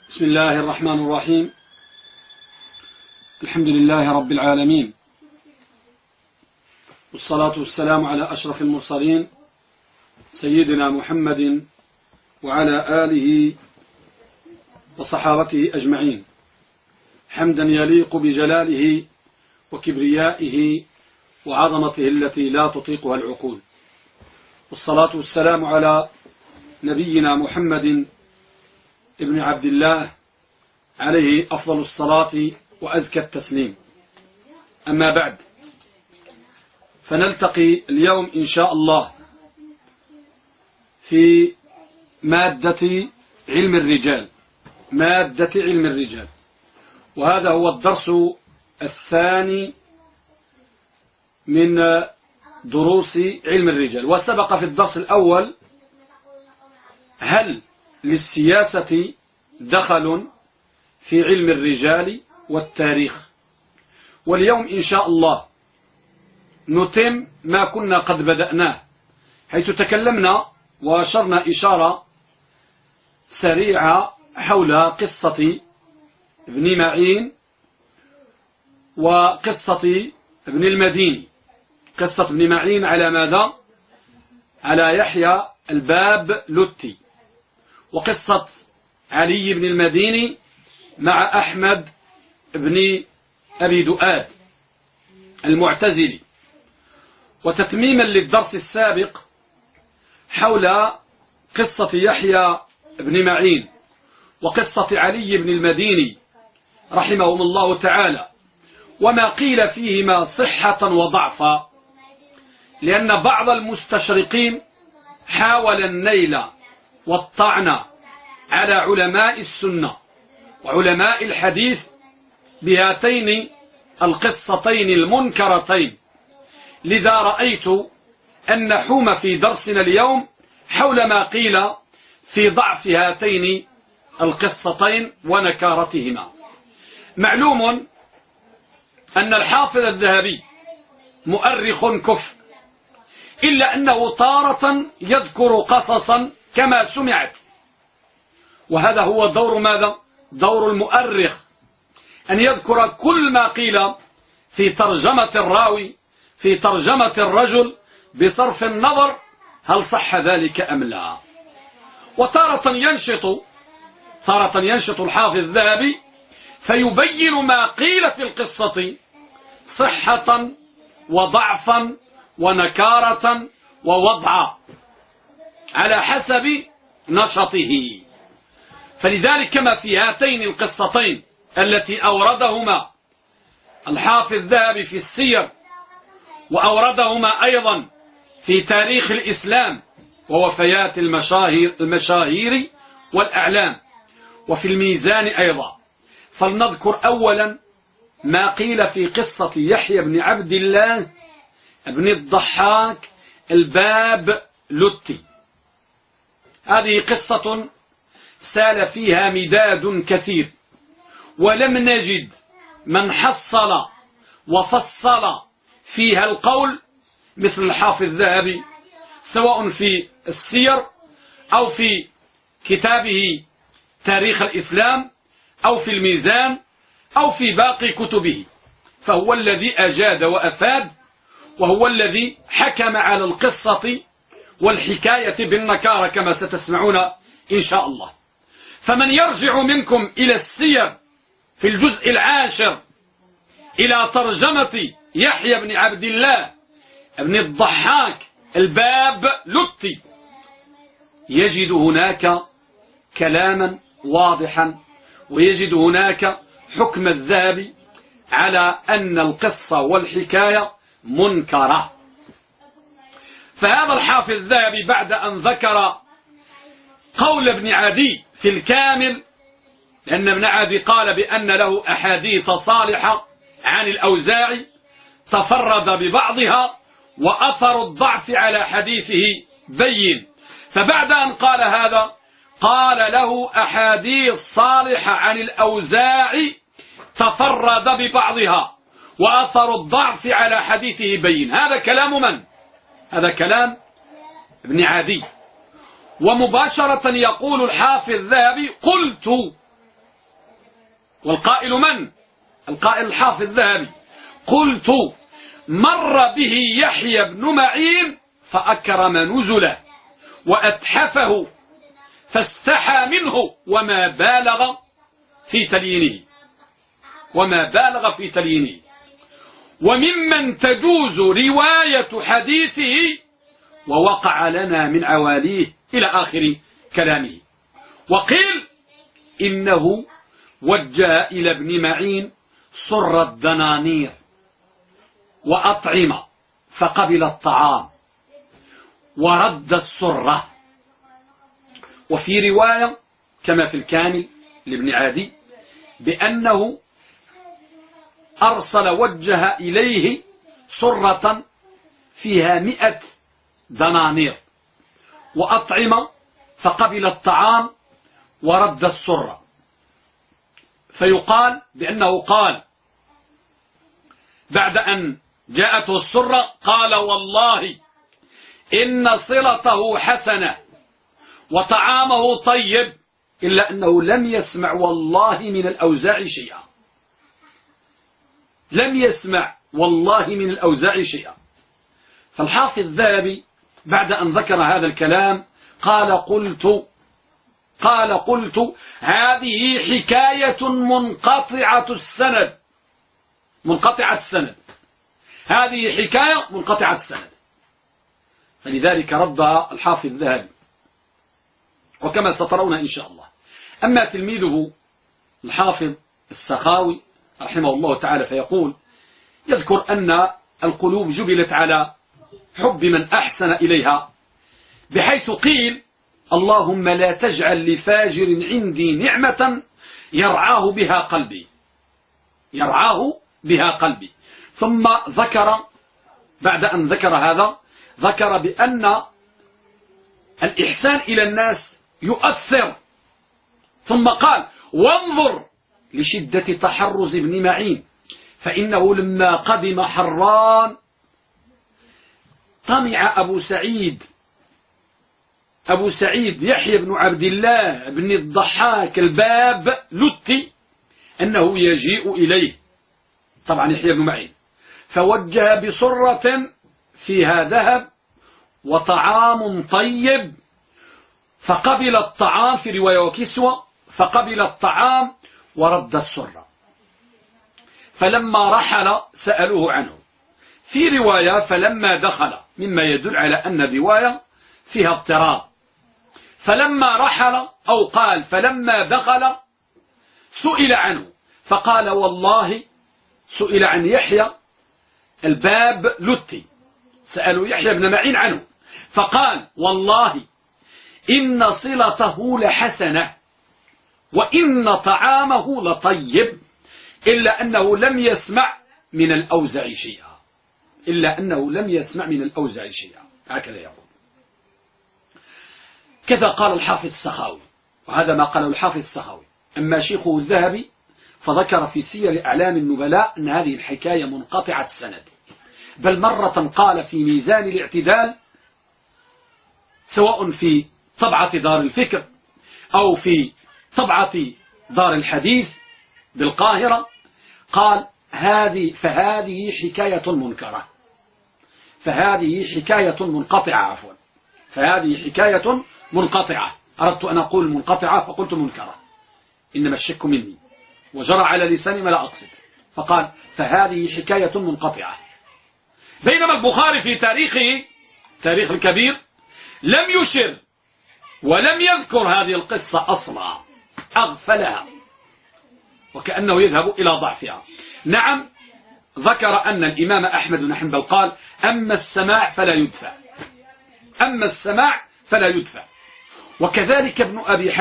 بسم الله الرحمن الرحيم. الحمد لله رب العالمين، والصلاة والسلام على أشرف المرسلين سيدنا محمد وعلى آله وصحابته أجمعين، حمدا يليق بجلاله وكبريائه وعظمته التي لا تطيقها العقول، والصلاة والسلام على نبينا محمد ابن عبد الله عليه أفضل الصلاة وأزكى التسليم. أما بعد، فنلتقي اليوم إن شاء الله في مادة علم الرجال، وهذا هو الدرس الثاني من دروس علم الرجال. وسبق في الدرس الأول هل للسياسة دخل في علم الرجال والتاريخ، واليوم إن شاء الله نتم ما كنا قد بدأناه، حيث تكلمنا وأشرنا إشارة سريعة حول قصة ابن معين وقصة ابن المديني. قصة ابن معين على ماذا؟ على يحيى الباب لتي، وقصة علي بن المديني مع أحمد بن أبي دؤاد المعتزلي. وتتميما للدرس السابق حول قصة يحيى بن معين وقصة علي بن المديني رحمهم الله تعالى، وما قيل فيهما صحة وضعفا، لأن بعض المستشرقين حاول النيل والطعن على علماء السنة وعلماء الحديث بهاتين القصتين المنكرتين. لذا رأيت أن نحوم في درسنا اليوم حول ما قيل في ضعف هاتين القصتين ونكارتهما. معلوم أن الحافظ الذهبي مؤرخ كفء، إلا أنه تارة يذكر قصصا كما سمعت، وهذا هو دور ماذا؟ دور المؤرخ، أن يذكر كل ما قيل في ترجمة الراوي، في ترجمة الرجل، بصرف النظر هل صح ذلك أم لا. وتارة ينشط الحافظ الذهبي فيبين ما قيل في القصة صحة وضعفا ونكارة ووضعا على حسب نشطه. فلذلك كما في هاتين القصتين التي أوردهما الحافظ الذهبي في السير، وأوردهما أيضا في تاريخ الإسلام ووفيات المشاهير والأعلام، وفي الميزان أيضا، فلنذكر أولا ما قيل في قصة يحيى بن عبد الله بن الضحاك الباب لتي. هذه قصة سال فيها مداد كثير، ولم نجد من حصل وفصل فيها القول مثل الحافظ الذهبي، سواء في السير أو في كتابه تاريخ الإسلام أو في الميزان أو في باقي كتبه، فهو الذي أجاد وأفاد، وهو الذي حكم على القصة والحكاية بالنكارة كما ستسمعون إن شاء الله. فمن يرجع منكم إلى السير في الجزء 10 إلى ترجمة يحيى بن عبد الله بن الضحاك الباب لتي، يجد هناك كلاما واضحا، ويجد هناك حكم الذهبي على أن القصة والحكاية منكرة. فهذا الحافظ الذهبي بعد أن ذكر قول ابن عدي في الكامل، لأن ابن عدي قال بأن له أحاديث صالحة عن الأوزاعي تفرد ببعضها، وأثر الضعف على حديثه بين. فبعد أن قال هذا قال له أحاديث صالحة عن الأوزاعي تفرد ببعضها وأثر الضعف على حديثه بين. هذا كلام من؟ هذا كلام ابن عدي. ومباشرة يقول الحافظ الذهبي: قلت والقائل من؟ القائل الحافظ الذهبي. قلت مر به يحيى بن معين فأكرم نزله وأتحفه فاستحى منه وما بالغ في تليينه وممن تجوز رواية حديثه ووقع لنا من عواليه إلى آخر كلامه. وقيل إنه وجه إلى ابن معين صر الدنانير وأطعمة فقبل الطعام ورد السرة. وفي رواية كما في الكامل لابن عدي بأنه أرسل وجه إليه سرة فيها 100 دنانير وأطعمة فقبل الطعام ورد السرة. فيقال بأنه قال بعد أن جاءته السرة قال والله إن صلته حسنة وطعامه طيب إلا أنه لم يسمع والله من الأوزاع شيئا. لم يسمع والله من الأوزاع شيئا. فالحافظ الذهبي بعد أن ذكر هذا الكلام قال قلت هذه حكاية منقطعة السند. هذه حكاية منقطعة السند. فلذلك ردها الحافظ الذهبي وكما سترون إن شاء الله. أما تلميذه الحافظ السخاوي رحمه الله تعالى فيقول يذكر أن القلوب جبلت على حب من أحسن إليها بحيث قيل اللهم لا تجعل لفاجر عندي نعمة يرعاه بها قلبي. ثم ذكر بعد أن ذكر هذا ذكر بأن الإحسان إلى الناس يؤثر. ثم قال وانظر لشدة تحرز ابن معين فإنه لما قدم حران طمع أبو سعيد يحيى بن عبد الله بن الضحاك الباب لتي أنه يجيء إليه طبعا يحيى بن معين فوجه بصرة فيها ذهب وطعام طيب فقبل الطعام في رواية وكسوة فقبل الطعام ورد السرة. فلما رحل سألوه عنه في رواية فلما دخل مما يدل على أن الرواية فيها اضطراب. فلما رحل أو قال فلما دخل سئل عنه فقال والله سئل عن يحيى الباب لتي سألوا يحيى بن معين عنه فقال والله إن صلته لحسنة وإن طعامه لطيب إلا أنه لم يسمع من الأوزع شيئا. هكذا يقول. كذا قال الحافظ السخاوي وهذا ما قاله الحافظ السخاوي. أما شيخه الذهبي فذكر في سير أعلام النبلاء أن هذه الحكاية منقطعة السند بل مرة قال في ميزان الاعتدال سواء في طبعة دار الفكر أو في طبعة دار الحديث بالقاهرة قال فهذه حكاية منكرة فهذه حكاية منقطعة أردت أن أقول منقطعة فقلت منكرة إنما الشك مني وجرى على لساني ما لا أقصد فقال فهذه حكاية منقطعة. بينما البخاري في تاريخه تاريخ الكبير لم يشر ولم يذكر هذه القصة أصلا أغفلها وكأنه يذهب إلى ضعفها. نعم ذكر أن الإمام أحمد بن حنبل قال أما السماع فلا يدفع وكذلك ابن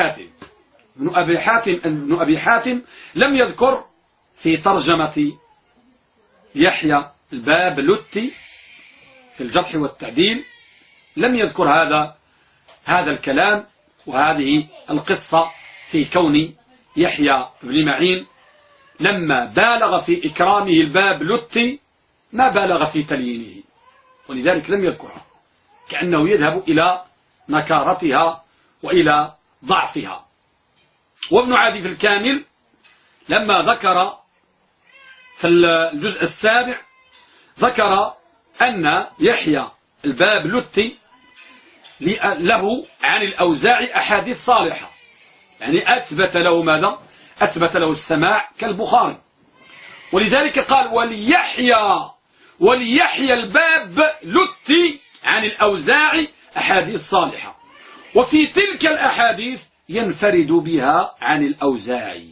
أبي حاتم لم يذكر في ترجمة يحيى الباب لتي في الجرح والتعديل لم يذكر هذا الكلام وهذه القصة في كون يحيى بن معين لما بالغ في إكرامه الباب لتي ما بالغ في تليينه ولذلك لم يذكرها كأنه يذهب إلى نكارتها وإلى ضعفها. وابن عدي في الكامل لما ذكر في الجزء السابع ذكر أن يحيى البابلتي له عن الأوزاعي أحاديث صالحة، يعني أثبت له ماذا؟ أثبت له السماع كالبخاري. ولذلك قال وليحيى البابلتي عن الأوزاعي أحاديث صالحة، وفي تلك الأحاديث ينفرد بها عن الأوزاعي،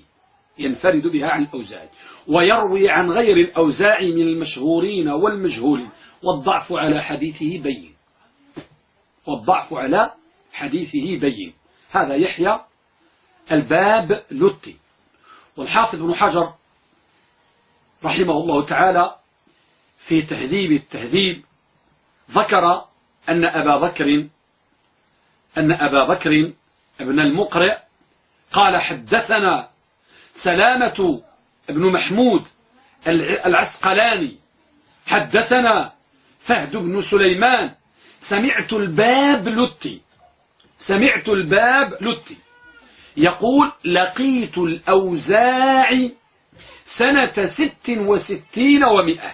ويروي عن غير الأوزاعي من المشهورين والمجهولين، والضعف على حديثه بين. هذا يحيى البابلتي. والحافظ ابن حجر رحمه الله تعالى في تهذيب التهذيب ذكر أن أبا بكر ابن المقرئ قال حدثنا سلامة ابن محمود العسقلاني حدثنا فهد بن سليمان سمعت البابلتي يقول لقيت الأوزاعي سنة 66 و100.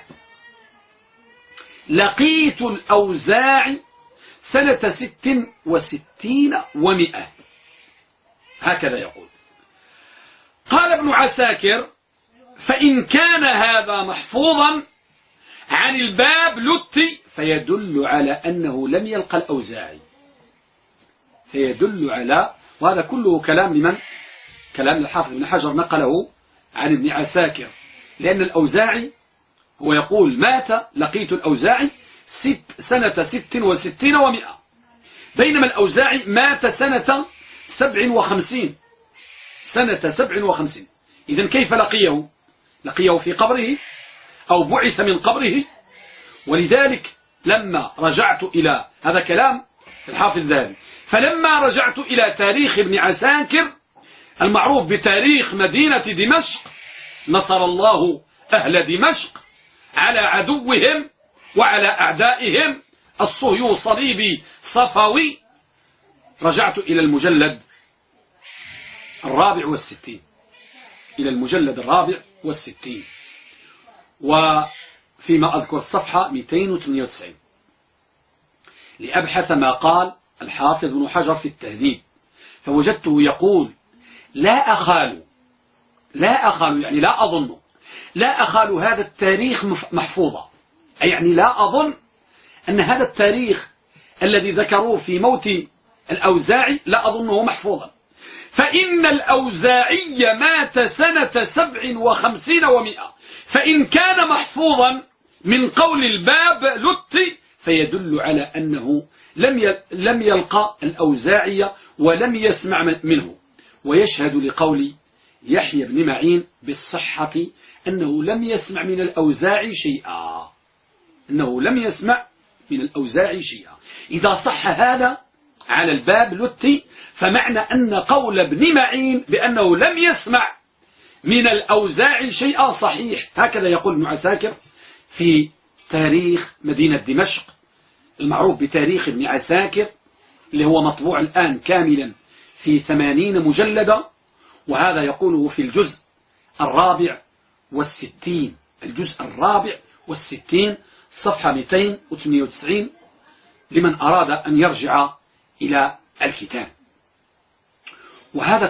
لقيت الأوزاعي سنة 66 و100. هكذا يقول. قال ابن عساكر فإن كان هذا محفوظا عن البابلتي فيدل على أنه لم يلقى الأوزاعي. وهذا كله كلام لمن؟ كلام الحافظ ابن حجر نقله عن ابن عساكر، لأن الأوزاعي هو يقول مات لقيت الأوزاعي سنة 66 و100، بينما الأوزاعي مات سنة 57. إذن كيف لقيه؟ لقيه في قبره أو بعث من قبره. ولذلك لما رجعت إلى هذا كلام الحافظ الذهبي، فلما رجعت إلى تاريخ ابن عساكر المعروف بتاريخ مدينة دمشق، نصر الله أهل دمشق على عدوهم وعلى أعدائهم الصهيو صليبي صفوي، رجعت إلى المجلد 64، وفيما أذكر الصفحة 298 لأبحث ما قال الحافظ ابن حجر في التهذيب، فوجدته يقول لا أخال يعني لا أظن، لا أخال هذا التاريخ محفوظا، يعني لا أظن أن هذا التاريخ الذي ذكروه في موت الأوزاعي لا أظنه محفوظا، فإن الأوزاعي مات سنة 57 و100، فإن كان محفوظا من قول البابلتي فيدل على أنه لم يلقى الأوزاعي ولم يسمع منه. ويشهد لقول يحيى بن معين بالصحة أنه لم يسمع من الأوزاعي شيئا. إذا صح هذا على البابلتي فمعنى أن قول ابن معين بأنه لم يسمع من الأوزاعي شيئا صحيح. هكذا يقول ابن عساكر في تاريخ مدينة دمشق المعروف بتاريخ ابن عساكر، اللي هو مطبوع الآن كاملا في 80 مجلدة، وهذا يقوله في الجزء 64، صفحة 298 لمن أراد أن يرجع إلى الكتاب. وهذا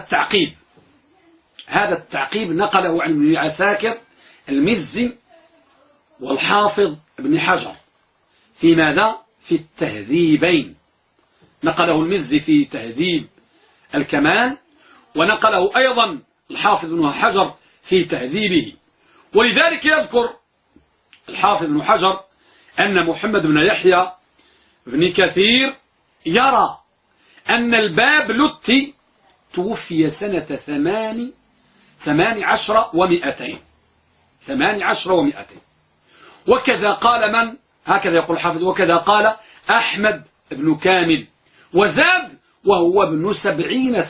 التعقيب نقله عن ابن عساكر المزي والحافظ ابن حجر في ماذا؟ في التهذيبين. نقله المزي في تهذيب الكمال، ونقله أيضا الحافظ ابن حجر في تهذيبه. ولذلك يذكر الحافظ ابن حجر أن محمد بن يحيى بن كثير يرى أن البابلتي توفي سنة 18 و200. وكذا قال من؟ هكذا يقول الحافظ وكذا قال أحمد بن كامل، وزاد وهو ابن 70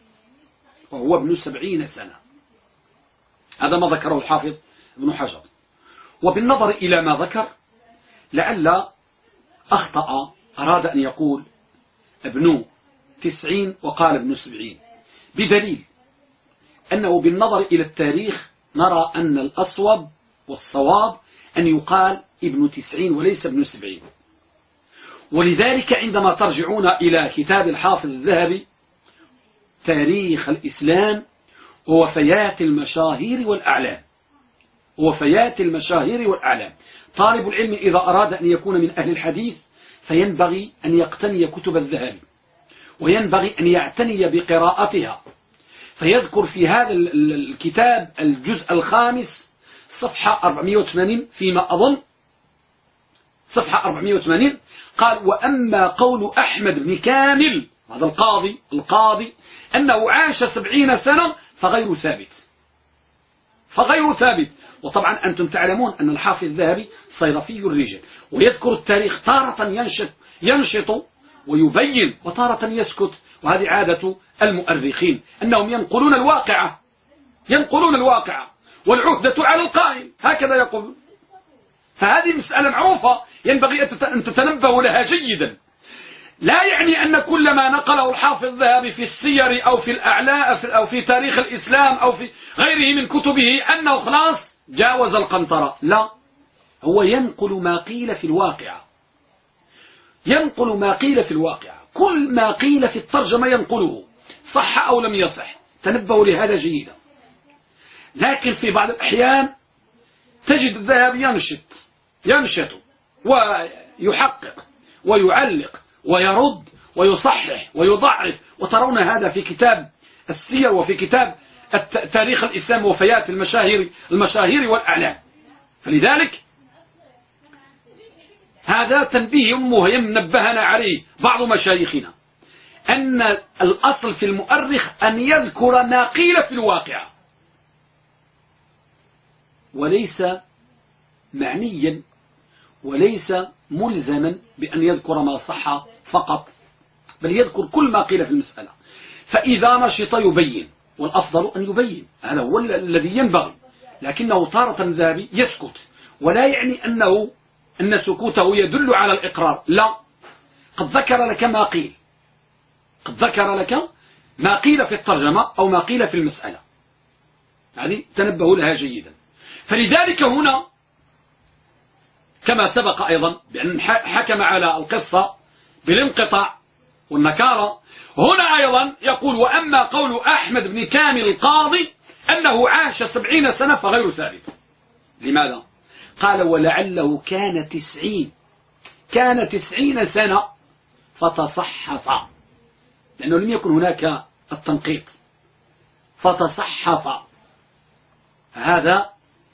سنة. هذا ما ذكره الحافظ ابن حجر. وبالنظر إلى ما ذكر لعل أخطأ، أراد أن يقول ابن 90 وقال ابن 70، بدليل أنه بالنظر إلى التاريخ نرى أن الأصوب والصواب أن يقال ابن 90 وليس ابن 70. ولذلك عندما ترجعون إلى كتاب الحافظ الذهبي تاريخ الإسلام ووفيات المشاهير والأعلام، ووفيات المشاهير والأعلام، طالب العلم إذا أراد أن يكون من أهل الحديث فينبغي أن يقتني كتب الذهبي، وينبغي أن يعتني بقراءتها. فيذكر في هذا الكتاب الجزء الخامس صفحة 480 فيما أظن، صفحة 480 قال: وأما قول أحمد بن كامل هذا القاضي أنه عاش 70 سنة فغير ثابت، فغير ثابت. وطبعا أنتم تعلمون أن الحافظ الذهبي صيرفي الرجال، ويذكر التاريخ تارة ينشط ويبين وتارة يسكت، وهذه عادة المؤرخين أنهم ينقلون الواقعة والعهدة على القائل، هكذا يقول. فهذه مسألة معروفة ينبغي أن تتنبهوا لها جيدا. لا يعني أن كل ما نقله الحافظ الذهبي في السير أو في الأعلاء أو في تاريخ الإسلام أو في غيره من كتبه أنه خلاص جاوز القنطرة، لا، هو ينقل ما قيل في الواقعة، ينقل ما قيل في الواقعة، كل ما قيل في الترجمة ينقله صح أو لم يصح، تنبهوا لهذا جيدا. لكن في بعض الأحيان تجد الذهبي ينشط ويحقق ويعلق ويرد ويصحح ويضعف، وترون هذا في كتاب السير وفي كتاب تاريخ الإسلام وفيات المشاهير والأعلام. فلذلك هذا تنبيه مهم نبهنا عليه بعض مشايخنا، أن الأصل في المؤرخ أن يذكر ما قيل في الواقع، وليس معنيا وليس ملزما بأن يذكر ما صح فقط، بل يذكر كل ما قيل في المسألة. فإذا نشط يبين، والأفضل أن يبين، هذا هو الذي ينبغي. لكنه تارة الذهبي يسكت، ولا يعني أن سكوته يدل على الإقرار، لا، قد ذكر لك ما قيل، قد ذكر لك ما قيل في الترجمة أو ما قيل في المسألة، هذه تنبهوا لها جيدا. فلذلك هنا كما سبق أيضا بأن حكم على القصة بالانقطاع والنكارة، هنا أيضا يقول: وأما قول أحمد بن كامل القاضي أنه عاش 70 سنة فغير ثابت. لماذا؟ قال: ولعله كان 90 سنة فتصحف، لأنه لم يكن هناك التنقيط، فتصحف. هذا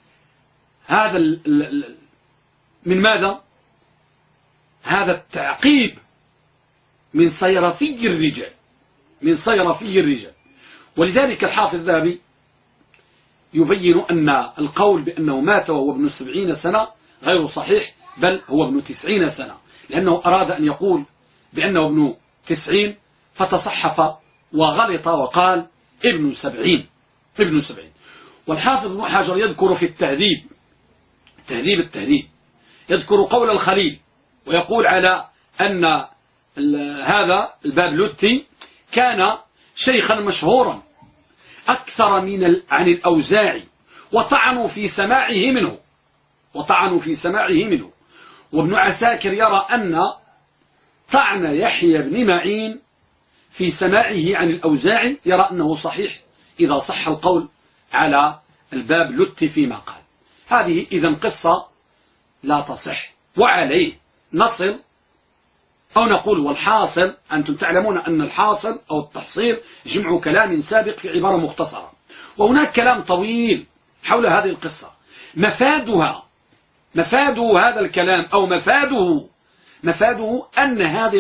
من ماذا؟ هذا التعقيب من صيرفي الرجال، ولذلك الحافظ الذهبي يبين أن القول بأنه مات وهو ابن 70 سنة غير صحيح، بل هو ابن 90 سنة، لأنه أراد أن يقول بأنه ابن 90 فتصحف وغلط وقال ابن 70. والحافظ ابن حجر يذكر في التهذيب يذكر قول الخليل، ويقول على أن هذا البابلوتي كان شيخا مشهورا أكثر عن الأوزاعي، وطعنوا في سماعه منه. وابن عساكر يرى أن طعن يحيى بن معين في سماعه عن الأوزاعي يرى أنه صحيح إذا صح القول على البابلوتي فيما قال. هذه إذن قصة لا تصح، وعليه نصل أو نقول والحاصل. أنتم تعلمون أن الحاصل أو التحصيل جمع كلام سابق في عبارة مختصرة، وهناك كلام طويل حول هذه القصة. مفاد هذا الكلام أو مفاده أن هذه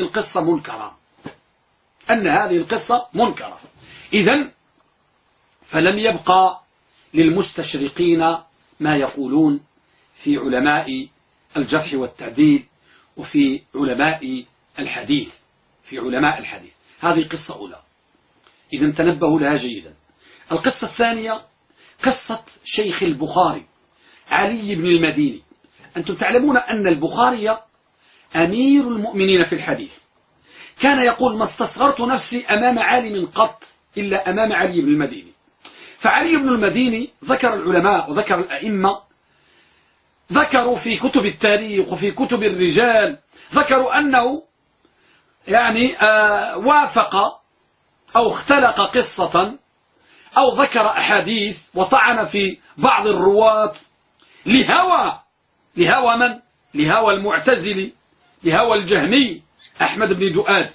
القصة منكرة، إذن فلم يبقى للمستشرقين ما يقولون في علماء الجرح والتعديل وفي علماء الحديث. هذه قصة أولى، إذن تنبهوا لها جيدا. القصة الثانية قصة شيخ البخاري علي بن المديني. أنتم تعلمون أن البخاري أمير المؤمنين في الحديث، كان يقول: ما استصغرت نفسي أمام عالم قط إلا أمام علي بن المديني. فعلي بن المديني ذكر العلماء وذكر الأئمة، ذكروا في كتب التاريخ وفي كتب الرجال، ذكروا أنه يعني وافق أو اختلق قصة أو ذكر أحاديث وطعن في بعض الرواة لهوى من؟ لهوى المعتزلي، لهوى الجهمي أحمد بن دؤاد.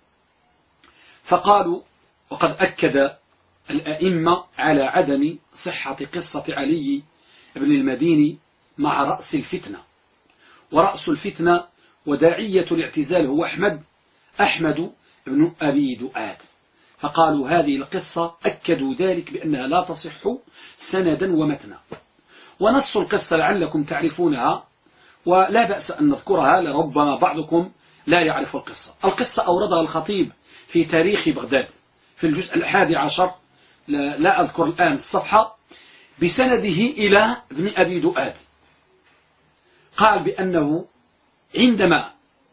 فقالوا وقد أكد الأئمة على عدم صحة قصة علي بن المديني مع رأس الفتنة، ورأس الفتنة وداعية الاعتزال هو أحمد بن أبي دؤاد. فقالوا هذه القصة أكدوا ذلك بأنها لا تصح سندا ومتنا. ونص القصة لعلكم تعرفونها ولا بأس أن نذكرها لربما بعضكم لا يعرف القصة. القصة أوردها الخطيب في تاريخ بغداد في الجزء 11، لا أذكر الآن الصفحة، بسنده إلى ابن أبي دؤاد. قال بأنه عندما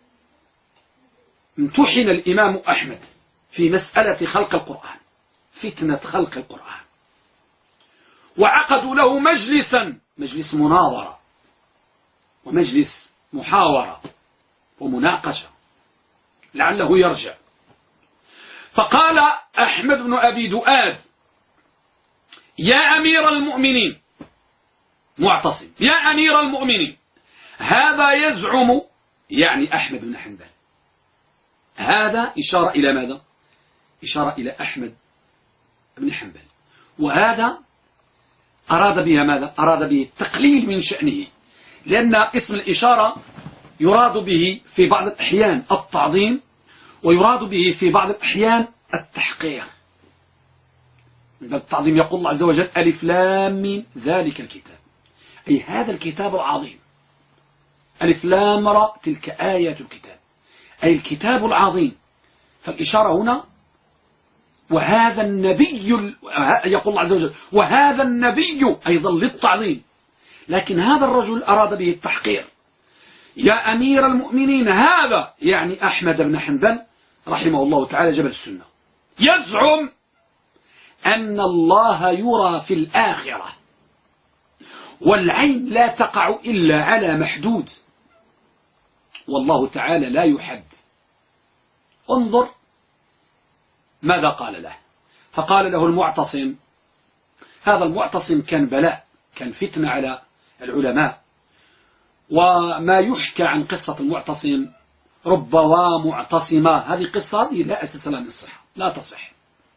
امتحن الإمام أحمد في مسألة خلق القرآن، فتنة خلق القرآن، وعقدوا له مجلس مناظرة ومجلس محاورة ومناقشة لعله يرجع. فقال أحمد بن أبي دؤاد: يا أمير المؤمنين، معتصم، يا أمير المؤمنين، هذا يزعم، يعني أحمد بن حنبل، هذا إشارة إلى ماذا؟ إشارة إلى أحمد بن حنبل، وهذا أراد بها ماذا؟ أراد به التقليل من شأنه، لأن اسم الإشارة يراد به في بعض الأحيان التعظيم، ويراد به في بعض الأحيان التحقير. من باب التعظيم يقول الله عز وجل: ألف لام ميم ذلك الكتاب، أي هذا الكتاب العظيم. ألف لام را تلك آيات الكتاب، أي الكتاب العظيم. فالإشارة هنا وهذا النبي، يقول الله عز وجل وهذا النبي أيضا للتعظيم، لكن هذا الرجل أراد به التحقير. يا أمير المؤمنين، هذا يعني أحمد بن حنبل رحمه الله تعالى جبل السنة، يزعم أن الله يرى في الآخرة، والعين لا تقع إلا على محدود، والله تعالى لا يحد. انظر ماذا قال له. فقال له المعتصم، هذا المعتصم كان بلاء، كان فتنة على العلماء، وما يحكى عن قصة المعتصم ربما معتصمة، هذه قصة لا أساس لها من الصحة، لا تصح،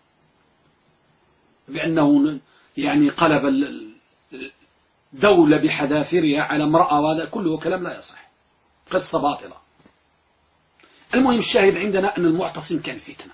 بأنه يعني قلب الدولة بحذافيرها على امرأة، وهذا كله كلام لا يصح، قصة باطلة. المهم الشاهد عندنا أن المعتصم كان فتنة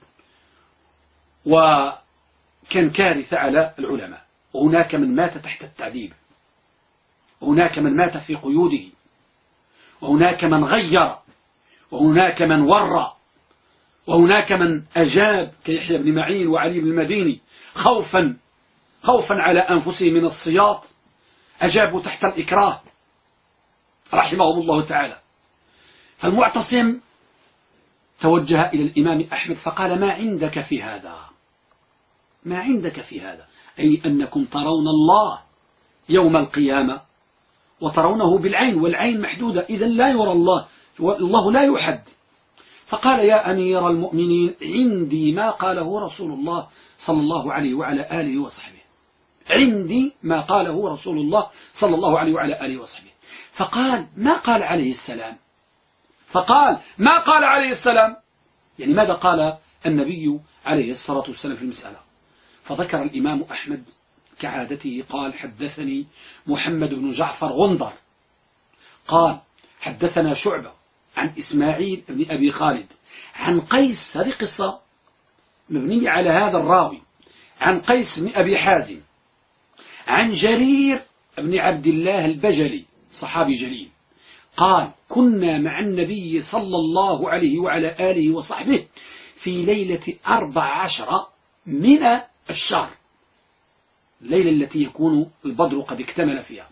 وكان كارثة على العلماء، وهناك من مات تحت التعذيب، وهناك من مات في قيوده، وهناك من غير، وهناك من ورى، وهناك من أجاب كيحيى بن معين وعلي بن المديني خوفا على أنفسهم من السياط، أجابوا تحت الإكراه رحمهم الله تعالى. فالمعتصم توجه إلى الإمام أحمد فقال: ما عندك في هذا؟ ما عندك في هذا؟ أي أنكم ترون الله يوم القيامة وترونه بالعين، والعين محدودة، إذن لا يرى الله، والله لا يحد. فقال: يا أمير المؤمنين، عندي ما قاله رسول الله صلى الله عليه وعلى آله وصحبه، عندي ما قاله رسول الله صلى الله عليه وعلى آله وصحبه. فقال: ما قال عليه السلام؟ فقال: ما قال عليه السلام، يعني ماذا قال النبي عليه الصلاة والسلام في المسألة؟ فذكر الإمام أحمد كعادته قال: حدثني محمد بن جعفر غندر قال: حدثنا شعبة عن إسماعيل بن أبي خالد عن قيس، هذه قصة مبنية على هذا الراوي، عن قيس بن أبي حازم عن جرير بن عبد الله البجلي صحابي جليل قال: كنا مع النبي صلى الله عليه وعلى آله وصحبه في ليلة 14 من الشهر، الليلة التي يكون البدر قد اكتمل فيها.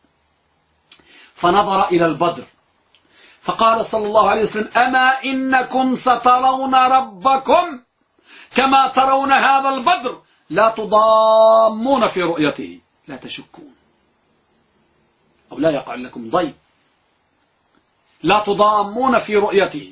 فنظر إلى البدر فقال صلى الله عليه وسلم: أما إنكم سترون ربكم كما ترون هذا البدر لا تضامون في رؤيته، لا تشكون أو لا يقع لكم ضيق، لا تضامون في رؤيته.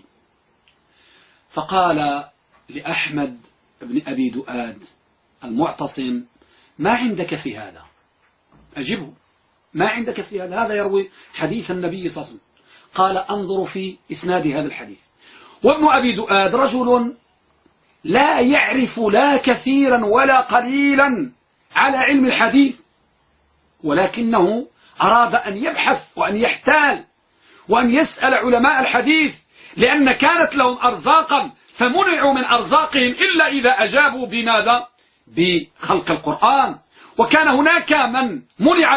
فقال لأحمد بن أبي دؤاد المعتصم: ما عندك في هذا؟ أجبه، ما عندك في هذا؟ هذا يروي حديث النبي صلى الله عليه وسلم. قال: أنظر في إسناد هذا الحديث. وابن أبي دؤاد رجل لا يعرف لا كثيرا ولا قليلا على علم الحديث، ولكنه أراد أن يبحث وأن يحتال وأن يسأل علماء الحديث، لأن كانت لهم أرزاقا فمنعوا من أرزاقهم إلا إذا أجابوا بماذا؟ بخلق القرآن. وكان هناك من منع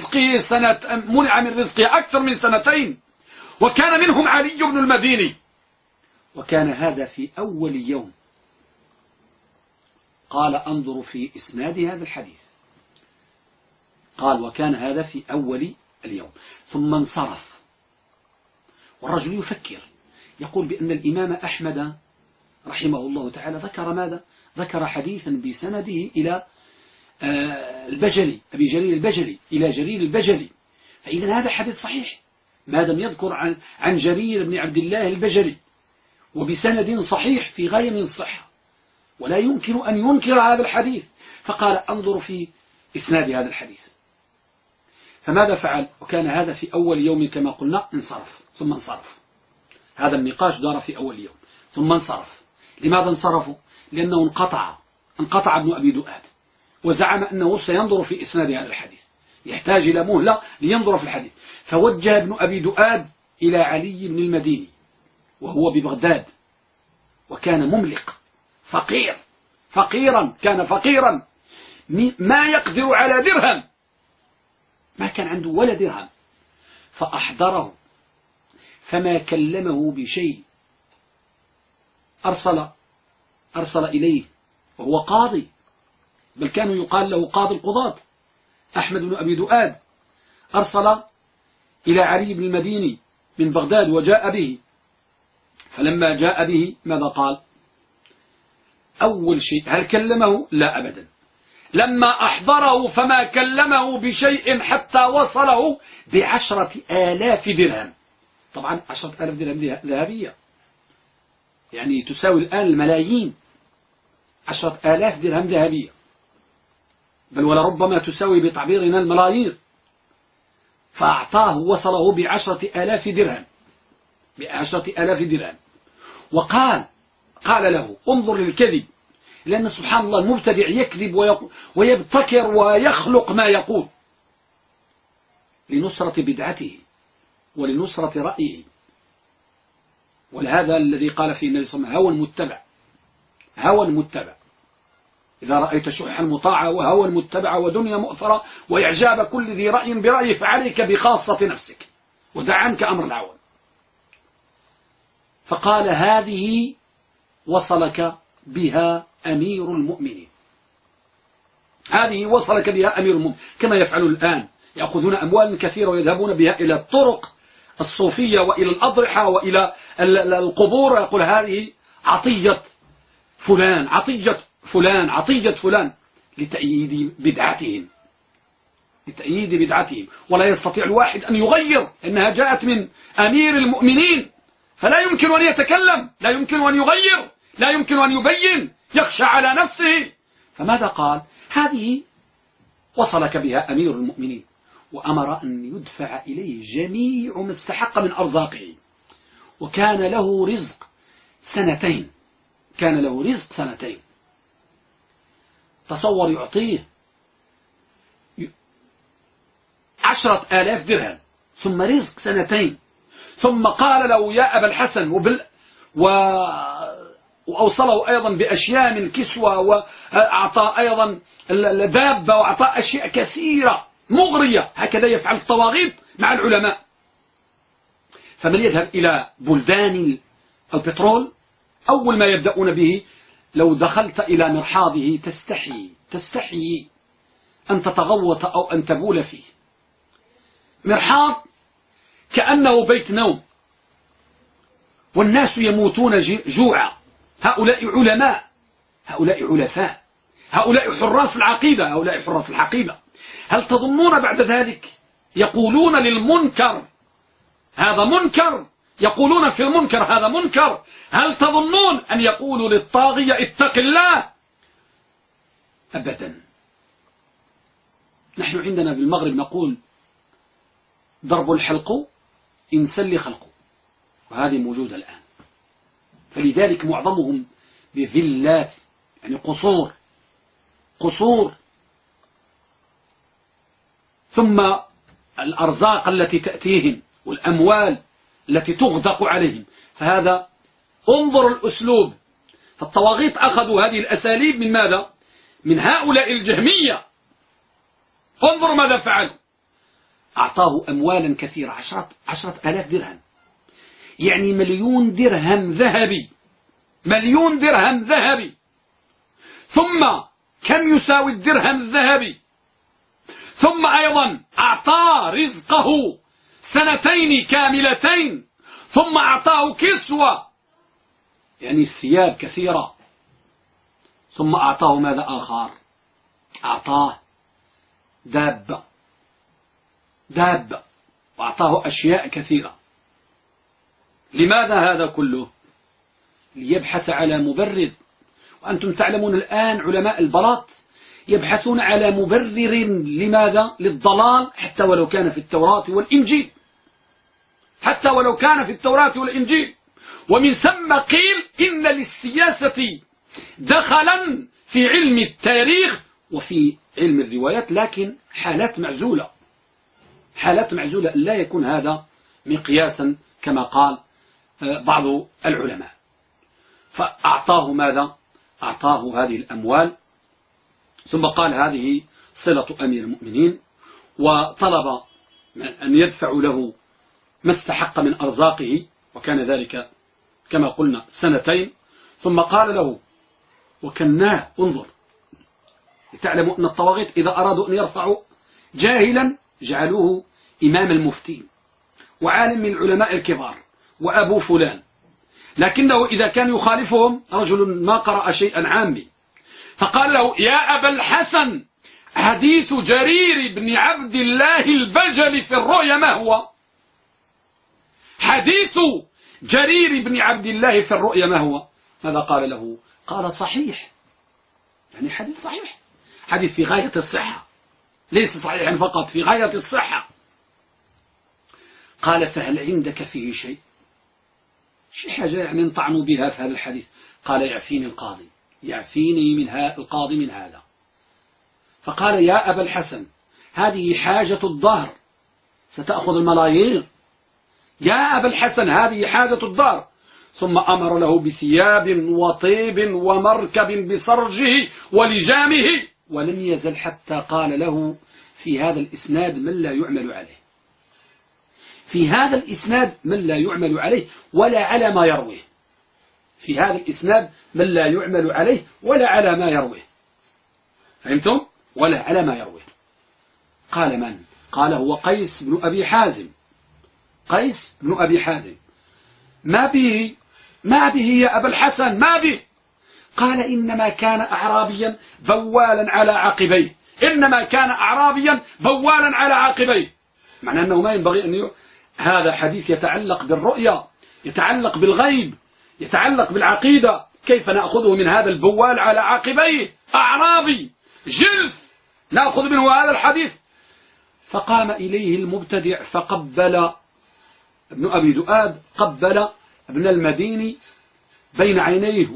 من رزقه أكثر من سنتين، وكان منهم علي بن المديني. وكان هذا في أول يوم. قال: أنظر في إسناد هذا الحديث. قال: وكان هذا في أول اليوم. ثم انصرف، والرجل يفكر، يقول بأن الإمام أحمد رحمه الله تعالى ذكر ماذا؟ ذكر حديثا بسنده إلى البجلي، أبي جرير البجلي، إلى جرير البجلي. فإذا هذا حديث صحيح ما لم يذكر عن جرير بن عبد الله البجلي، وبسند صحيح في غاية من الصحة، ولا يمكن أن ينكر هذا الحديث. فقال: أنظر في إسناد هذا الحديث. فماذا فعل؟ وكان هذا في أول يوم كما قلنا. انصرف، ثم انصرف. هذا النقاش دار في أول يوم، ثم انصرف. لماذا انصرفوا؟ لأنه انقطع ابن أبي دؤاد، وزعم أنه سينظر في إسناد هذا الحديث، يحتاج إلى مهلة لينظر في الحديث. فوجه ابن أبي دؤاد إلى علي بن المديني وهو ببغداد، وكان مملق كان فقيرا ما يقدر على درهم، ما كان عنده ولا درهم. فأحضره فما كلمه بشيء. أرسل إليه، وهو قاضي، بل كانوا يقال له قاضي القضاة، أحمد بن أبي دؤاد. أرسل إلى علي بن المديني من بغداد وجاء به. فلما جاء به ماذا قال؟ أول شيء: هل كلمه؟ لا أبدا. لما أحضره فما كلمه بشيء حتى وصله ب10,000 درهم. طبعا 10,000 درهم ذهبية، يعني تساوي الآن الملايين. 10,000 درهم ذهبية، بل ولربما تساوي بتعبيرنا الملايير. فأعطاه، وصله ب10,000 درهم، ب10,000 درهم. وقال له: انظر للكذب، لأن سبحان الله المبتدع يكذب ويبتكر ويخلق ما يقول لنصرة بدعته ولنصرة رأيه. ولهذا الذي قال فيه النبي صلى الله عليه وسلم: هوى المتبع. إذا رأيت شحا مطاعا وهوى المتبع ودنيا مؤثرة وإعجاب كل ذي رأي برأيه فعليك بخاصة نفسك ودع عنك أمر العوام. فقال: هذه وصلك بها أمير المؤمنين، هذه وصلك بها أمير المؤمنين، كما يفعلون الآن، يأخذون أموال كثيرة ويذهبون بها إلى الطرق الصوفية وإلى الأضرحة وإلى القبور، يقول: هذه عطية فلان، عطية فلان، عطية فلان، لتأييد بدعتهم. ولا يستطيع الواحد أن يغير، إنها جاءت من أمير المؤمنين، فلا يمكن أن يتكلم، لا يمكن أن يغير، لا يمكن أن يبين، يخشى على نفسه. فماذا قال؟ هذه وصلك بها أمير المؤمنين، وأمر أن يدفع إليه جميع ما استحق من أرزاقه. وكان له رزق سنتين، تصور، يعطيه 10,000 درهم ثم رزق سنتين. ثم قال له: يا أبا الحسن، وأوصله أيضا بأشياء من كسوة، وأعطى أيضا الدابة، وأعطى أشياء كثيرة مغرية. هكذا يفعل الطواغيت مع العلماء. فمن يذهب إلى بلدان البترول أول ما يبدأون به، لو دخلت إلى مرحاضه تستحي أن تتغوط أو أن تبول فيه. مرحاض كأنه بيت نوم، والناس يموتون جوعا. هؤلاء علماء، هؤلاء علفاء، هؤلاء حراس العقيدة، هؤلاء حراس الحقيبة. هل تظنون بعد ذلك يقولون للمنكر هذا منكر، يقولون في المنكر هذا منكر، هل تظنون أن يقولوا للطاغية اتق الله؟ أبدا. نحن عندنا بالمغرب نقول ضرب الحلق إن سل خلقه، وهذه موجودة الآن. فلذلك معظمهم بذلات، يعني قصور، ثم الأرزاق التي تأتيهم والأموال التي تغدق عليهم. فهذا انظر الأسلوب. فالطواغيت أخذوا هذه الأساليب من ماذا؟ من هؤلاء الجهمية. انظروا ماذا فعلوا. أعطاه أموالا كثيرة، 10,000 درهم، يعني 1,000,000 درهم ذهبي، 1,000,000 درهم ذهبي. ثم كم يساوي الدرهم الذهبي؟ ثم أيضا أعطاه رزقه 2 كاملتين، ثم أعطاه كسوة، يعني الثياب كثيرة. ثم أعطاه ماذا آخر؟ أعطاه دابة، وأعطاه أشياء كثيرة. لماذا هذا كله؟ ليبحث على مبرر. وأنتم تعلمون الآن علماء البلاط يبحثون على مبرر. لماذا؟ للضلال، حتى ولو كان في التوراة والإنجيل، حتى ولو كان في التوراة والإنجيل. ومن ثم قيل إن للسياسة دخلا في علم التاريخ وفي علم الروايات، لكن حالات معزولة، لا يكون هذا مقياسا كما قال بعض العلماء. فأعطاه ماذا؟ أعطاه هذه الأموال، ثم قال هذه صلة أمير المؤمنين، وطلب أن يدفعوا له ما استحق من أرزاقه، وكان ذلك كما قلنا 2. ثم قال له وكناه. انظر لتعلموا أن الطواغيت إذا أرادوا أن يرفعوا جاهلا جعلوه إمام المفتين وعالم من العلماء الكبار وأبو فلان، لكنه إذا كان يخالفهم رجل ما قرأ شيئا عامي. فقال له يا أبا الحسن، حديث جرير بن عبد الله البجلي في الرؤيا ما هو؟ حديث جرير بن عبد الله في الرؤيا ما هو؟ ماذا قال له؟ قال صحيح، يعني حديث صحيح، حديث في غاية الصحة، ليس صحيحا فقط، في غاية الصحة. قال فهل عندك فيه شيء حاجة يعني نطعن بها في هذا الحديث؟ قال يعفيني القاضي، يعفيني من القاضي من هذا. فقال يا أبا الحسن، هذه حاجة الظهر، ستأخذ الملايين. يا أبا الحسن، هذه حاجة الظهر. ثم أمر له بثياب وطيب ومركب بسرجه ولجامه، ولم يزل حتى قال له في هذا الإسناد من لا يعمل عليه، في هذا الإسناد من لا يعمل عليه ولا على ما يرويه، في هذا الإسناد من لا يعمل عليه ولا على ما يرويه. فهمتم؟ ولا على ما يرويه. قال من؟ قال هو قيس بن أبي حازم. قيس بن أبي حازم. ما به يا أبا الحسن، ما به؟ قال إنما كان أعرابيا بوالا على عقبيه، إنما كان أعرابيا بوالا على عقبيه. معنى أنه ما ينبغي أن هذا حديث يتعلق بالرؤيا، يتعلق بالغيب، يتعلق بالعقيدة، كيف نأخذه من هذا البوال على عقبيه أعرابي جلف نأخذ منه هذا الحديث؟ فقام إليه المبتدع فقبل ابن أبي دؤاد، قبل ابن المديني بين عينيه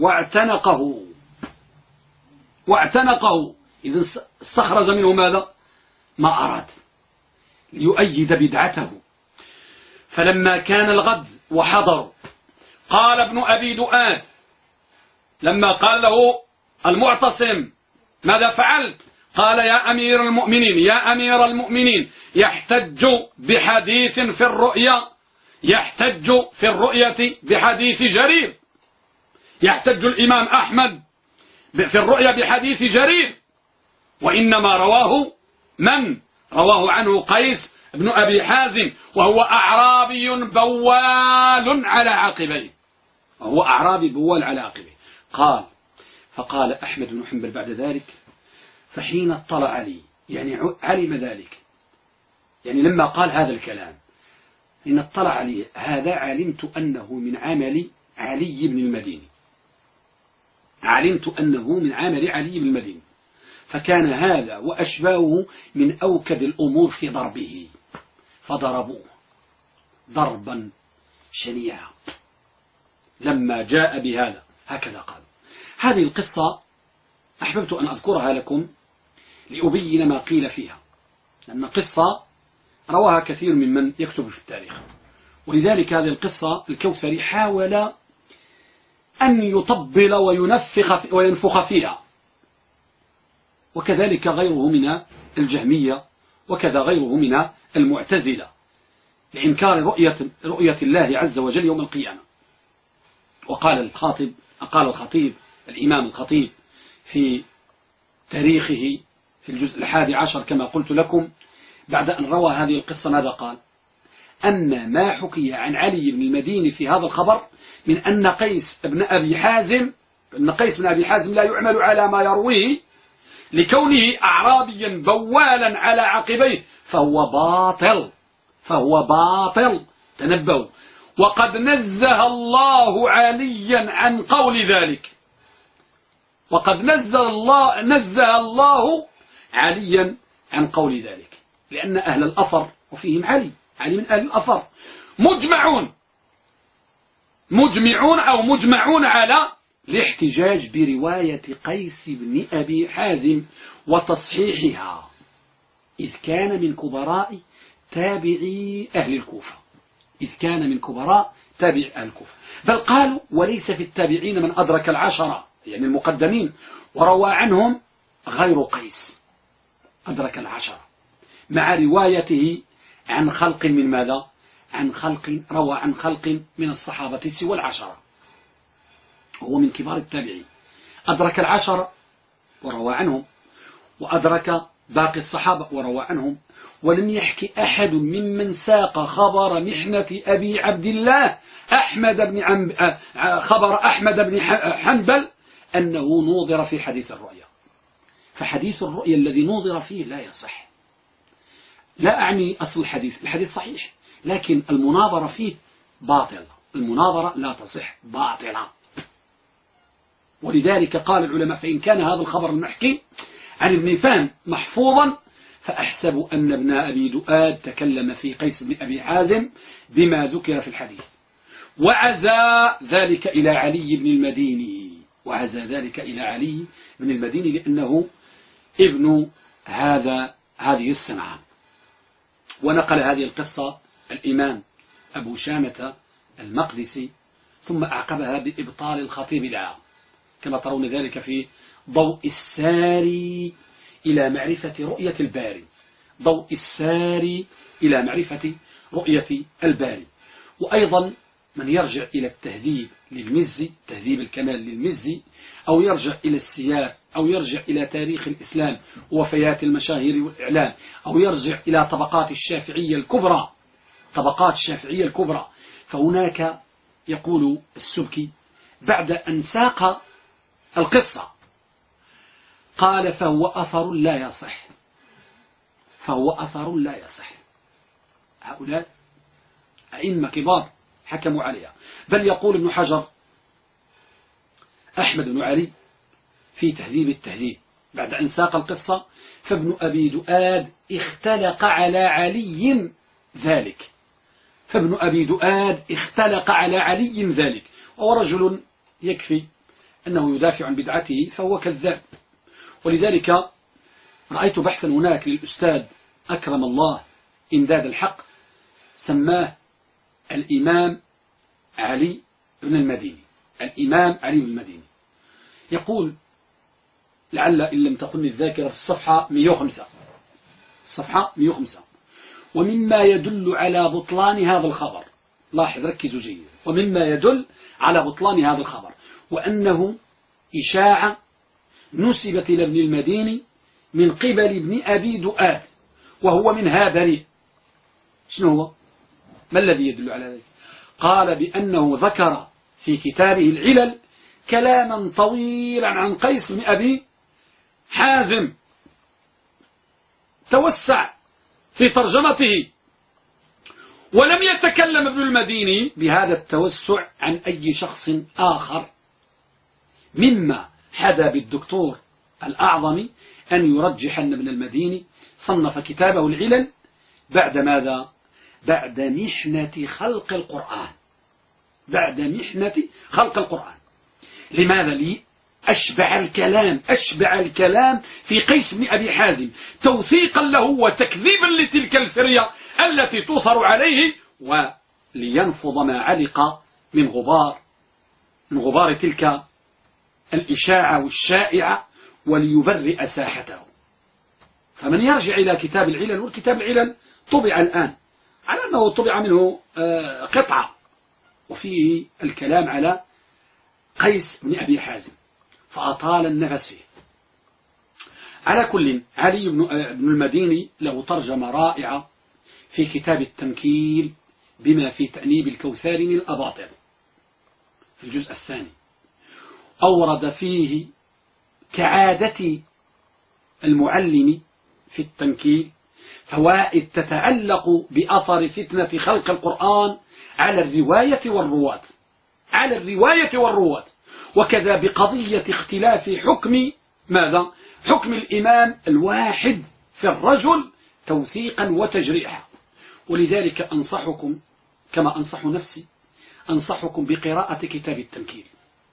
واعتنقه. إذن استخرج منه ماذا؟ ما أراد، ليؤيد بدعته. فلما كان الغد وحضروا قال ابن أبي دؤاد لما قال له المعتصم ماذا فعلت؟ قال يا أمير المؤمنين، يا أمير المؤمنين، يحتج بحديث في الرؤيا، يحتج في الرؤية بحديث جرير، يحتج الإمام أحمد في الرؤيا بحديث جرير، وإنما رواه من؟ رواه عنه قيس بن أبي حازم، وهو أعرابي بوال على عقبيه، وهو أعرابي بوال على عقبيه. فقال أحمد بن حنبل بعد ذلك فحين اطلع علي يعني علم ذلك، يعني لما قال هذا الكلام حين اطلع علي هذا علمت أنه من عمل علي بن المديني، علمت أنه من عمل علي بن المديني، فكان هذا وأشباهه من أوكد الأمور في ضربه، فضربوه ضربا شنيعا لما جاء بهذا. هكذا قال. هذه القصة أحببت أن أذكرها لكم لأبين ما قيل فيها، لأن قصة رواها كثير ممن يكتب في التاريخ، ولذلك هذه القصة الكوثري حاول أن يطبل وينفخ فيها، وكذلك غيره من الجهمية وكذا غيره من المعتزلة لإنكار رؤية الله عز وجل يوم القيامة. وقال الخطيب الإمام الخطيب في تاريخه في الجزء 11 كما قلت لكم بعد أن روى هذه القصة ماذا قال؟ أن ما حكي عن علي بن المديني في هذا الخبر من أن قيس بن أبي حازم لا يعمل على ما يرويه لكونه أعرابيا بوالا على عقبيه فهو باطل. تنبهوا. وقد نزه الله عليا عن قول ذلك، وقد نزه الله عليا عن قول ذلك، لأن أهل الأثر وفيهم علي من أهل الأثر مجمعون على الاحتجاج برواية قيس بن أبي حازم وتصحيحها، إذ كان من كبراء تابعي أهل الكوفة، بل قالوا وليس في التابعين من أدرك العشرة يعني المقدمين وروى عنهم غير قيس أدرك العشرة، مع روايته عن خلق من ماذا؟ روى عن خلق من الصحابة سوى العشرة، هو من كبار التابعين، أدرك العشرة وروى عنهم، وأدرك باقي الصحابة وروى عنهم، ولم يحكي أحد ممن ساق خبر محنة أبي عبد الله خبر أحمد بن حنبل أنه نوظر في حديث الرؤيا، فحديث الرؤيا الذي نوظر فيه لا يصح. لا أعني أصل الحديث صحيح، لكن المناظرة فيه باطلة، المناظرة لا تصح باطلة. ولذلك قال العلماء فإن كان هذا الخبر المحكي عن ابن فهم محفوظا فأحسب أن ابن أبي دؤاد تكلم في قيس بن أبي حازم بما ذكر في الحديث، وعزى ذلك إلى علي بن المديني لأنه ابن هذه الصنعة. ونقل هذه القصة الإمام أبو شامة المقدسي ثم أعقبها بإبطال الخطيب لها كما ترون ذلك في ضوء الساري إلى معرفة رؤية الباري. وأيضا من يرجع إلى التهذيب للمزي، تهذيب الكمال للمزي، أو يرجع إلى السياق، أو يرجع إلى تاريخ الإسلام ووفيات المشاهير والإعلام، أو يرجع إلى طبقات الشافعية الكبرى، فهناك يقول السبكي بعد أن ساق القصة قال فهو أثر لا يصح. هؤلاء أئمة كبار حكموا عليها. بل يقول ابن حجر أحمد بن علي في تهذيب التهذيب بعد أن ساق القصة فابن أبي دؤاد اختلق على علي ذلك، وهو رجل يكفي أنه يدافع عن بدعته فهو كذاب. ولذلك رأيت بحثا هناك للأستاذ أكرم الله إمداد الحق سماه الإمام علي بن المديني، يقول لعل إن لم تخن الذاكرة في الصفحة 105 ومما يدل على بطلان هذا الخبر، لاحظ ركزوا جيدا، ومما يدل على بطلان هذا الخبر وأنه إشاعة نسبت إلى ابن المديني من قبل ابن أبي دؤاد وهو منها بريء. شنو هو؟ ما الذي يدل على ذلك؟ قال بأنه ذكر في كتابه العلل كلاما طويلا عن قيس بن أبي حازم توسع في ترجمته، ولم يتكلم ابن المديني بهذا التوسع عن أي شخص آخر، مما حدا بالدكتور الأعظم أن يرجح أن ابن المديني صنف كتابه العلل بعد ماذا؟ بعد محنة خلق القرآن، بعد محنة خلق القرآن. لماذا؟ لي أشبع الكلام في قيس بن أبي حازم توثيقا له وتكذيبا لتلك الفرية التي توصر عليه، ولينفض ما علق من غبار تلك الإشاعة والشائعة، وليبرئ ساحته. فمن يرجع إلى كتاب العلل، والكتاب العلل طبع الآن على أنه طبع منه قطعة وفيه الكلام على قيس بن أبي حازم، فأطال النفس فيه. على كل، علي بن المديني له ترجمة رائعة في كتاب التنكيل بما في تأنيب الكوثري الأباطل في الجزء الثاني، أورد فيه كعادة المعلم في التنكيل فوائد تتعلق بأثر فتنة خلق القرآن على الرواية والرواة، وكذا بقضية اختلاف حكم ماذا؟ حكم الإمام الواحد في الرجل توثيقا وتجريحا. ولذلك أنصحكم كما أنصح نفسي، أنصحكم بقراءة كتاب التنكيل،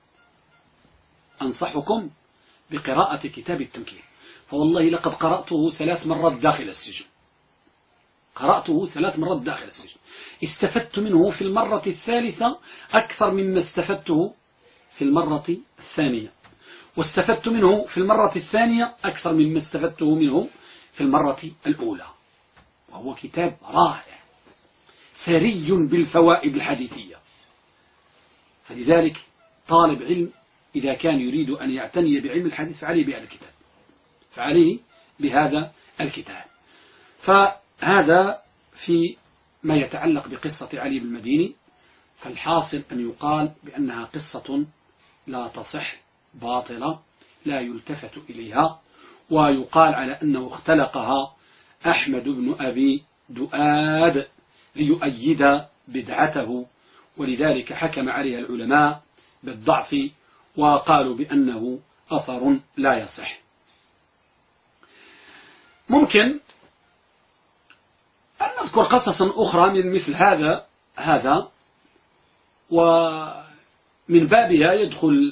أنصحكم بقراءة كتاب التنكيل، فوالله لقد قرأته 3 مرات داخل السجن، قرأته 3 مرات داخل السجن، استفدت منه في المرة الثالثة أكثر مما استفدته في المرة الثانية، واستفدت منه في المرة الثانية أكثر مما استفدته منه في المرة الأولى. وهو كتاب رائع ثري بالفوائد الحديثية. فلذلك طالب علم إذا كان يريد أن يعتني بعلم الحديث فعليه بهذا الكتاب. فهذا في ما يتعلق بقصة علي بن المديني. فالحاصل أن يقال بأنها قصة لا تصح، باطلة، لا يلتفت إليها، ويقال على أنه اختلقها أحمد بن أبي دؤاد ليؤيد بدعته، ولذلك حكم عليها العلماء بالضعف وقالوا بأنه أثر لا يصح. ممكن أن نذكر قصصا أخرى من مثل هذا ومن بابها يدخل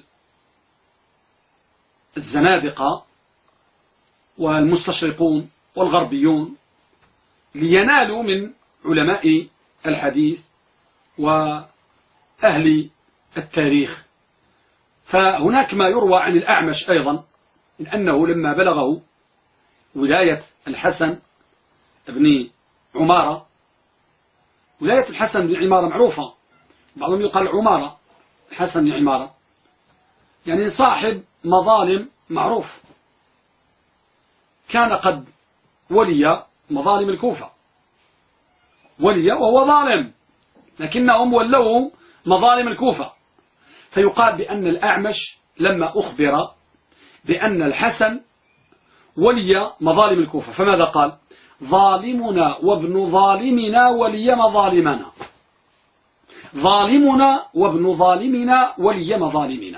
الزنادقة والمستشرقون والغربيون لينالوا من علماء الحديث وأهل التاريخ. فهناك ما يروى عن الأعمش أيضا من أنه لما بلغه ولاية الحسن بن عمارة، ولاية الحسن بن عمارة معروفة، بعضهم يقال عمارة، الحسن بن عمارة يعني صاحب مظالم معروف، كان قد ولي مظالم الكوفة، ولي وهو ظالم، لكنهم ولوا مظالم الكوفة. فيقال بأن الأعمش لما أخبر بأن الحسن ولي مظالم الكوفة فماذا قال؟ ظالمنا وابن ظالمنا ولي مظالمنا، ظالمنا وابن ظالمنا ولي مظالمنا.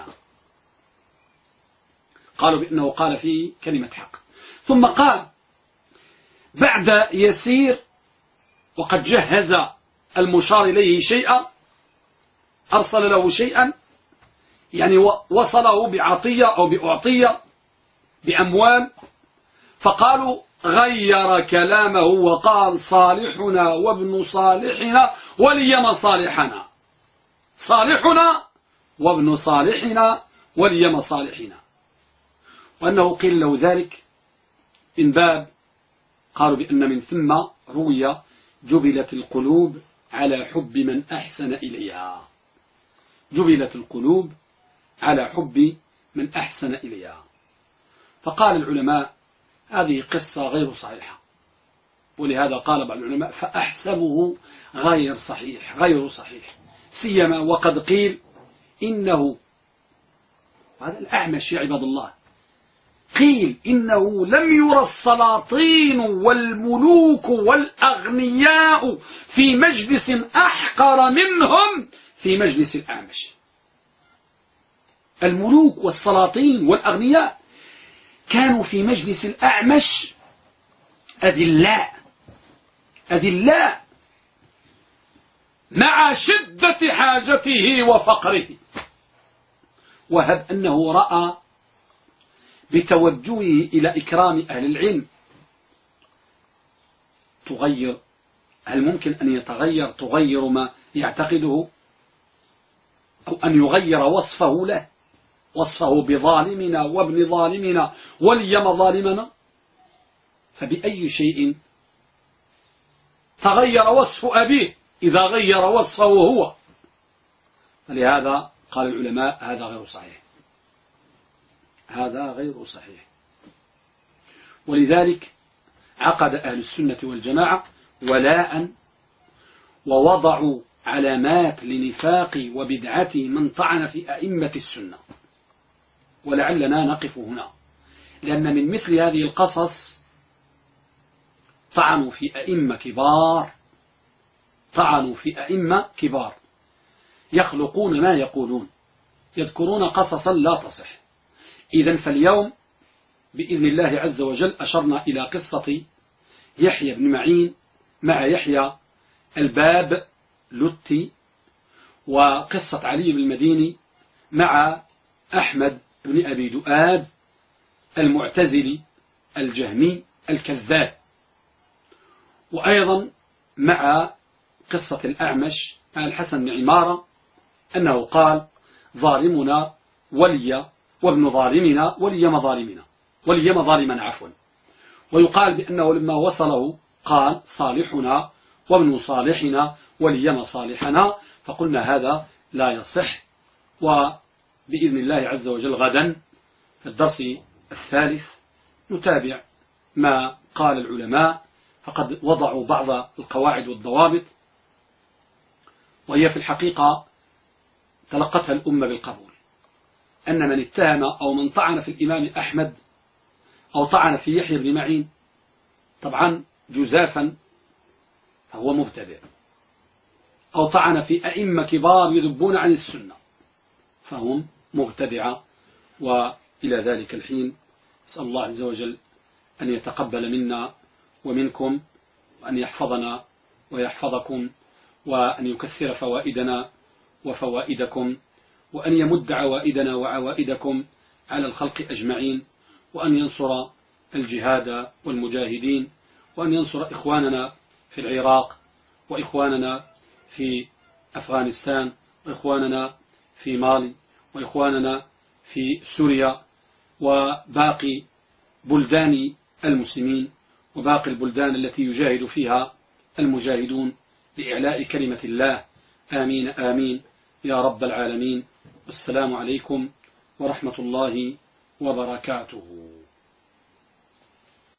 قالوا بأنه قال فيه كلمة حق. ثم قال بعد يسير وقد جهز المشار إليه شيئا، أرسل له شيئا يعني وصله بعطية أو بأعطية بأموال، فقالوا غير كلامه وقال صالحنا وابن صالحنا ولي مصالحنا، صالحنا وابن صالحنا ولي مصالحنا. وأنه قيل له ذلك من باب، قالوا بأن من ثم روي جبلت القلوب على حب من أحسن إليها، جبلت القلوب على حب من أحسن إليها. فقال العلماء هذه قصة غير صحيحة، ولهذا قال بعض العلماء فأحسبه غير صحيح، سيما وقد قيل إنه هذا الأعمش يا عباد الله قيل إنه لم يرى السلاطين والملوك والأغنياء في مجلس أحقر منهم في مجلس الأعمش. الملوك والسلاطين والأغنياء كانوا في مجلس الأعمش أذلاء مع شدة حاجته وفقره. وهب أنه رأى بتوجهه إلى إكرام أهل العلم هل ممكن أن تغير ما يعتقده، أو أن يغير وصفه له، وصفه بظالمنا وابن ظالمنا وليم ظالمنا؟ فبأي شيء تغير وصف أبيه إذا غير وصفه هو؟ فلهذا قال العلماء هذا غير صحيح. ولذلك عقد أهل السنة والجماعة ولاء، ووضعوا علامات لنفاق وبدعة من طعن في أئمة السنة. ولعلنا نقف هنا، لأن من مثل هذه القصص طعنوا في أئمة كبار يخلقون ما يقولون، يذكرون قصصا لا تصح. إذن فاليوم بإذن الله عز وجل أشرنا إلى قصة يحيى بن معين مع يحيى الباب لتي، وقصة علي بن المديني مع أحمد بن أبي دؤاد المعتزلي الجهمي الكذاب، وأيضا مع قصة الأعمش مع الحسن بن عمارة أنه قال ظالمنا ولي وابن ظالمنا وليم ظالمنا عفوا. ويقال بأنه لما وصله قال صالحنا وابن صالحنا وليم صالحنا، فقلنا هذا لا يصح. وبإذن الله عز وجل غدا في الدرس الثالث نتابع ما قال العلماء، فقد وضعوا بعض القواعد والضوابط، وهي في الحقيقة تلقتها الأمة بالقبول، أن من اتهم أو من طعن في الإمام أحمد أو طعن في يحيى بن معين طبعا جزافا فهو مبتدع، أو طعن في أئمة كبار يذبون عن السنة فهم مبتدعة. وإلى ذلك الحين أسأل الله عز وجل أن يتقبل منا ومنكم، وأن يحفظنا ويحفظكم، وأن يكثر فوائدنا وفوائدكم، وأن يمد عوائدنا وعوائدكم على الخلق أجمعين، وأن ينصر الجهاد والمجاهدين، وأن ينصر إخواننا في العراق، وإخواننا في أفغانستان، وإخواننا في مالي، وإخواننا في سوريا، وباقي بلدان المسلمين، وباقي البلدان التي يجاهد فيها المجاهدون لإعلاء كلمة الله. آمين آمين يا رب العالمين. والسلام عليكم ورحمة الله وبركاته.